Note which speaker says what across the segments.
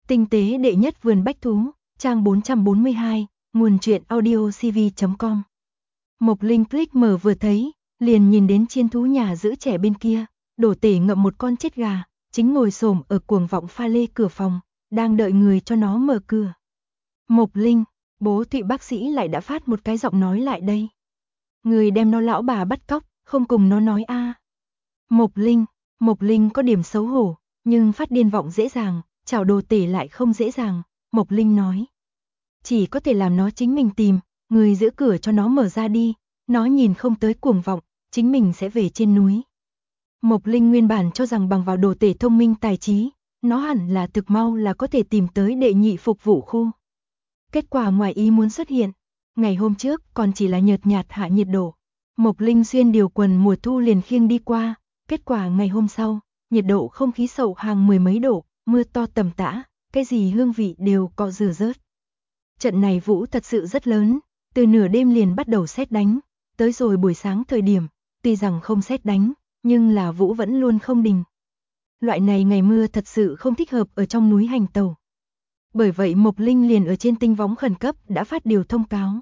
Speaker 1: Tinh tế đệ nhất vườn bách thú, trang 442, nguồn truyện audiocv.com. Mộc Linh click mở vừa thấy, liền nhìn đến chiên thú nhà giữ trẻ bên kia, Đổ Tể ngậm một con chết gà, chính ngồi xổm ở cuồng vọng pha lê cửa phòng, đang đợi người cho nó mở cửa. Mộc Linh, bố Thụy bác sĩ lại đã phát một cái giọng nói lại đây. Người đem nó lão bà bắt cóc, không cùng nó nói a. Mộc Linh có điểm xấu hổ, nhưng phát điên vọng dễ dàng, chào Đồ Tể lại không dễ dàng, Mộc Linh nói. Chỉ có thể làm nó chính mình tìm, người giữ cửa cho nó mở ra đi, nó nhìn không tới cuồng vọng, chính mình sẽ về trên núi. Mộc Linh nguyên bản cho rằng bằng vào Đồ Tể thông minh tài trí, nó hẳn là thực mau là có thể tìm tới đệ nhị phục vụ khu. Kết quả ngoài ý muốn xuất hiện, ngày hôm trước còn chỉ là nhợt nhạt hạ nhiệt độ. Mộc Linh xuyên điều quần mùa thu liền khiêng đi qua, kết quả ngày hôm sau, nhiệt độ không khí sậu hàng mười mấy độ, mưa to tầm tã, cái gì hương vị đều cọ rửa rớt. Trận này vũ thật sự rất lớn, từ nửa đêm liền bắt đầu sét đánh, tới rồi buổi sáng thời điểm, tuy rằng không sét đánh, nhưng là vũ vẫn luôn không đình. Loại này ngày mưa thật sự không thích hợp ở trong núi hành tàu. Bởi vậy Mộc Linh liền ở trên tinh võng khẩn cấp đã phát điều thông cáo.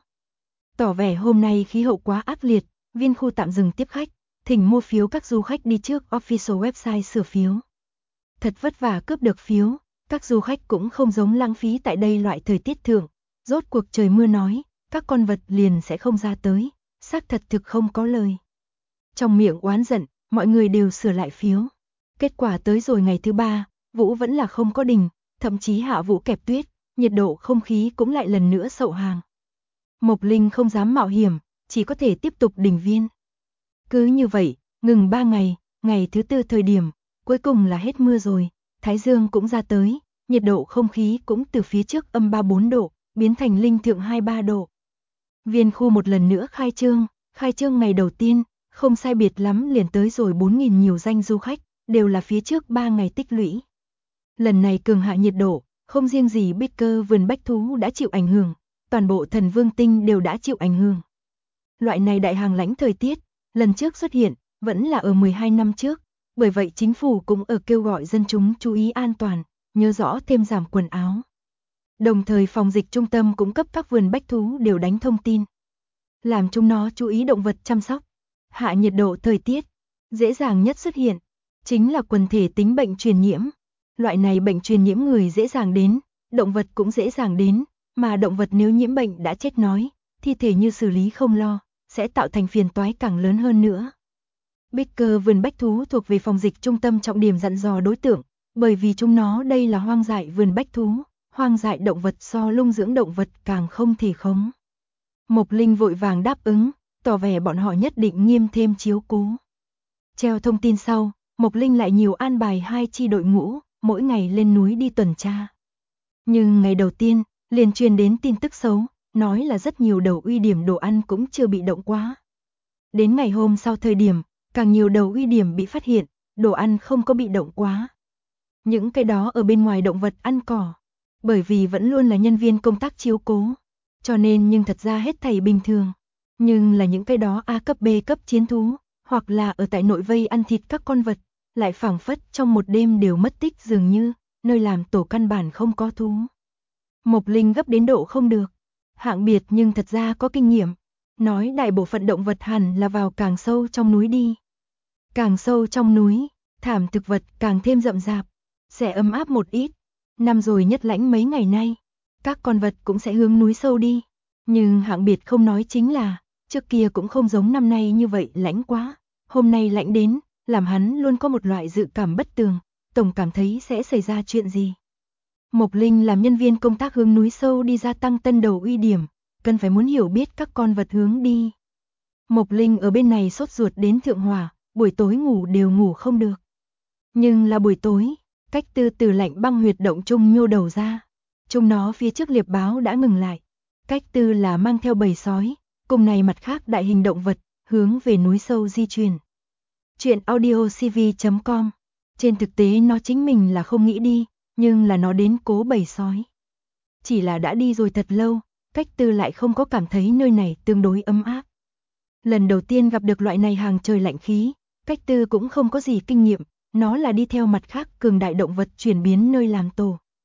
Speaker 1: Tỏ vẻ hôm nay khí hậu quá ác liệt, viên khu tạm dừng tiếp khách, thỉnh mua phiếu các du khách đi trước official website sửa phiếu. Thật vất vả cướp được phiếu, các du khách cũng không giống lãng phí tại đây loại thời tiết thượng. Rốt cuộc trời mưa nói, các con vật liền sẽ không ra tới, xác thật thực không có lời. Trong miệng oán giận, mọi người đều sửa lại phiếu. Kết quả tới rồi ngày thứ ba, vũ vẫn là không có đình, thậm chí hạ vũ kẹp tuyết, nhiệt độ không khí cũng lại lần nữa sậu hàng. Mộc Linh không dám mạo hiểm, chỉ có thể tiếp tục đình viên. Cứ như vậy, ngừng 3 ngày, ngày thứ tư thời điểm, cuối cùng là hết mưa rồi, thái dương cũng ra tới, nhiệt độ không khí cũng từ phía trước âm 3-4 độ, biến thành linh thượng 2-3 độ. Viên khu một lần nữa khai trương ngày đầu tiên, không sai biệt lắm liền tới rồi 4.000 nhiều danh du khách, đều là phía trước 3 ngày tích lũy. Lần này cường hạ nhiệt độ, không riêng gì Baker vườn bách thú đã chịu ảnh hưởng, toàn bộ Thần Vương Tinh đều đã chịu ảnh hưởng. Loại này đại hàng lãnh thời tiết, lần trước xuất hiện, vẫn là ở 12 năm trước, bởi vậy chính phủ cũng ở kêu gọi dân chúng chú ý an toàn, nhớ rõ thêm giảm quần áo. Đồng thời phòng dịch trung tâm cũng cấp các vườn bách thú đều đánh thông tin, làm chúng nó chú ý động vật chăm sóc. Hạ nhiệt độ thời tiết, dễ dàng nhất xuất hiện, chính là quần thể tính bệnh truyền nhiễm. Loại này bệnh truyền nhiễm người dễ dàng đến, động vật cũng dễ dàng đến, mà động vật nếu nhiễm bệnh đã chết nói, thi thể như xử lý không lo, sẽ tạo thành phiền toái càng lớn hơn nữa. Baker vườn bách thú thuộc về phòng dịch trung tâm trọng điểm dặn dò đối tượng, bởi vì chúng nó đây là hoang dại vườn bách thú, hoang dại động vật so lung dưỡng động vật càng không thể khống. Mộc Linh vội vàng đáp ứng, tỏ vẻ bọn họ nhất định nghiêm thêm chiếu cố. Treo thông tin sau, Mộc Linh lại nhiều an bài 2 chi đội ngũ, mỗi ngày lên núi đi tuần tra. Nhưng ngày đầu tiên, liền truyền đến tin tức xấu, nói là rất nhiều đầu uy điểm đồ ăn cũng chưa bị động quá. Đến ngày hôm sau thời điểm, càng nhiều đầu uy điểm bị phát hiện, đồ ăn không có bị động quá. Những cái đó ở bên ngoài động vật ăn cỏ, bởi vì vẫn luôn là nhân viên công tác chiếu cố, cho nên nhưng thật ra hết thảy bình thường. Nhưng là những cái đó A cấp B cấp chiến thú, hoặc là ở tại nội vây ăn thịt các con vật, lại phảng phất trong một đêm đều mất tích dường như, nơi làm tổ căn bản không có thú. Mộc Linh gấp đến độ không được, hạng biệt nhưng thật ra có kinh nghiệm, nói đại bộ phận động vật hẳn là vào càng sâu trong núi đi. Càng sâu trong núi, thảm thực vật càng thêm rậm rạp, sẽ ấm áp một ít. Năm rồi nhất lãnh mấy ngày nay, các con vật cũng sẽ hướng núi sâu đi. Nhưng hạng biệt không nói chính là, trước kia cũng không giống năm nay như vậy lãnh quá. Hôm nay lãnh đến, làm hắn luôn có một loại dự cảm bất tường, tổng cảm thấy sẽ xảy ra chuyện gì. Mộc Linh làm nhân viên công tác hướng núi sâu đi gia tăng tân đầu uy điểm, cần phải muốn hiểu biết các con vật hướng đi. Mộc Linh ở bên này sốt ruột đến thượng hỏa, buổi tối ngủ đều ngủ không được. Nhưng là buổi tối, Cách Tư từ lạnh băng huyệt động chung nhô đầu ra. Chúng nó phía trước liệp báo đã ngừng lại. Cách Tư là mang theo bầy sói, cùng này mặt khác đại hình động vật, hướng về núi sâu di chuyển. Chuyện audiocv.com. Trên thực tế nó chính mình là không nghĩ đi, nhưng là nó đến cố bầy sói. Chỉ là đã đi rồi thật lâu, Cách Tư lại không có cảm thấy nơi này tương đối ấm áp. Lần đầu tiên gặp được loại này hàng trời lạnh khí, Cách Tư cũng không có gì kinh nghiệm, nó là đi theo mặt khác cường đại động vật chuyển biến nơi làm tổ.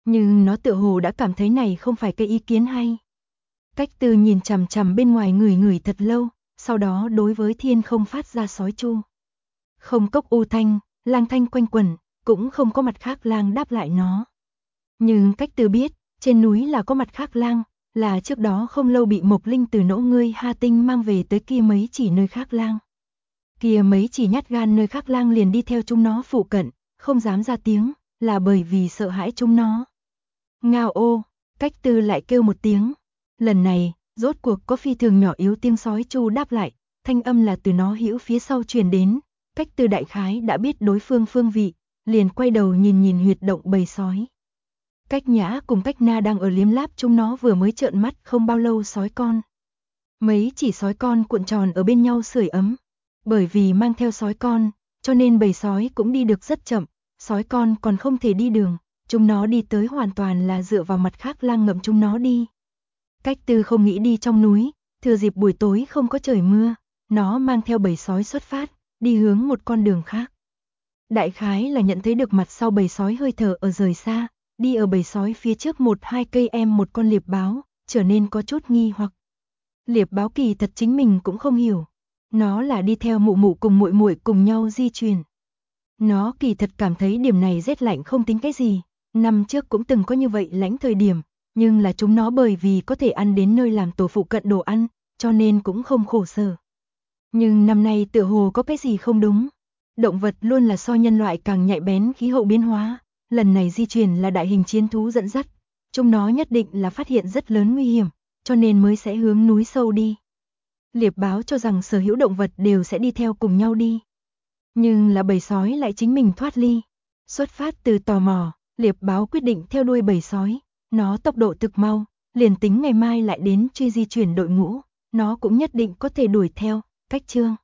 Speaker 1: Nhưng nó tựa hồ đã cảm thấy này không phải cái ý kiến hay. Cách Tư nhìn chằm chằm bên ngoài ngửi ngửi thật lâu, sau đó đối với thiên không phát ra sói chu. Không cốc u thanh, lang thanh quanh quẩn, cũng không có mặt khác lang đáp lại nó. Nhưng Cách Tư biết, trên núi là có mặt khác lang, là trước đó không lâu bị Mộc Linh từ nỗ ngươi Ha Tinh mang về tới kia mấy chỉ nơi khác lang. Kia mấy chỉ nhát gan nơi khác lang liền đi theo chúng nó phụ cận, không dám ra tiếng, là bởi vì sợ hãi chúng nó. Ngao ô, Cách Tư lại kêu một tiếng. Lần này, rốt cuộc có phi thường nhỏ yếu tiếng sói chu đáp lại, thanh âm là từ nó hữu phía sau truyền đến. Cách Tư đại khái đã biết đối phương phương vị, liền quay đầu nhìn nhìn huyệt động bầy sói. Cách Nhã cùng Cách Na đang ở liếm láp chúng nó vừa mới trợn mắt không bao lâu sói con. Mấy chỉ sói con cuộn tròn ở bên nhau sưởi ấm. Bởi vì mang theo sói con, cho nên bầy sói cũng đi được rất chậm, sói con còn không thể đi đường, chúng nó đi tới hoàn toàn là dựa vào mặt khác lang ngậm chúng nó đi. Cách Tư không nghĩ đi trong núi, thừa dịp buổi tối không có trời mưa, nó mang theo bầy sói xuất phát, đi hướng một con đường khác. Đại khái là nhận thấy được mặt sau bầy sói hơi thở ở rời xa, đi ở bầy sói phía trước 1-2 cây em một con liệp báo, trở nên có chút nghi hoặc. Liệp báo kỳ thật chính mình cũng không hiểu, nó là đi theo mụ mụ cùng muội muội cùng nhau di chuyển. Nó kỳ thật cảm thấy điểm này rét lạnh không tính cái gì, năm trước cũng từng có như vậy lạnh thời điểm, nhưng là chúng nó bởi vì có thể ăn đến nơi làm tổ phụ cận đồ ăn, cho nên cũng không khổ sở. Nhưng năm nay tựa hồ có cái gì không đúng. Động vật luôn là so nhân loại càng nhạy bén khí hậu biến hóa, lần này di chuyển là đại hình chiến thú dẫn dắt, chúng nó nhất định là phát hiện rất lớn nguy hiểm, cho nên mới sẽ hướng núi sâu đi. Liệp báo cho rằng sở hữu động vật đều sẽ đi theo cùng nhau đi. Nhưng là bầy sói lại chính mình thoát ly. Xuất phát từ tò mò, liệp báo quyết định theo đuôi bầy sói, nó tốc độ thực mau, liền tính ngày mai lại đến truy di chuyển đội ngũ, nó cũng nhất định có thể đuổi theo. Cách Chương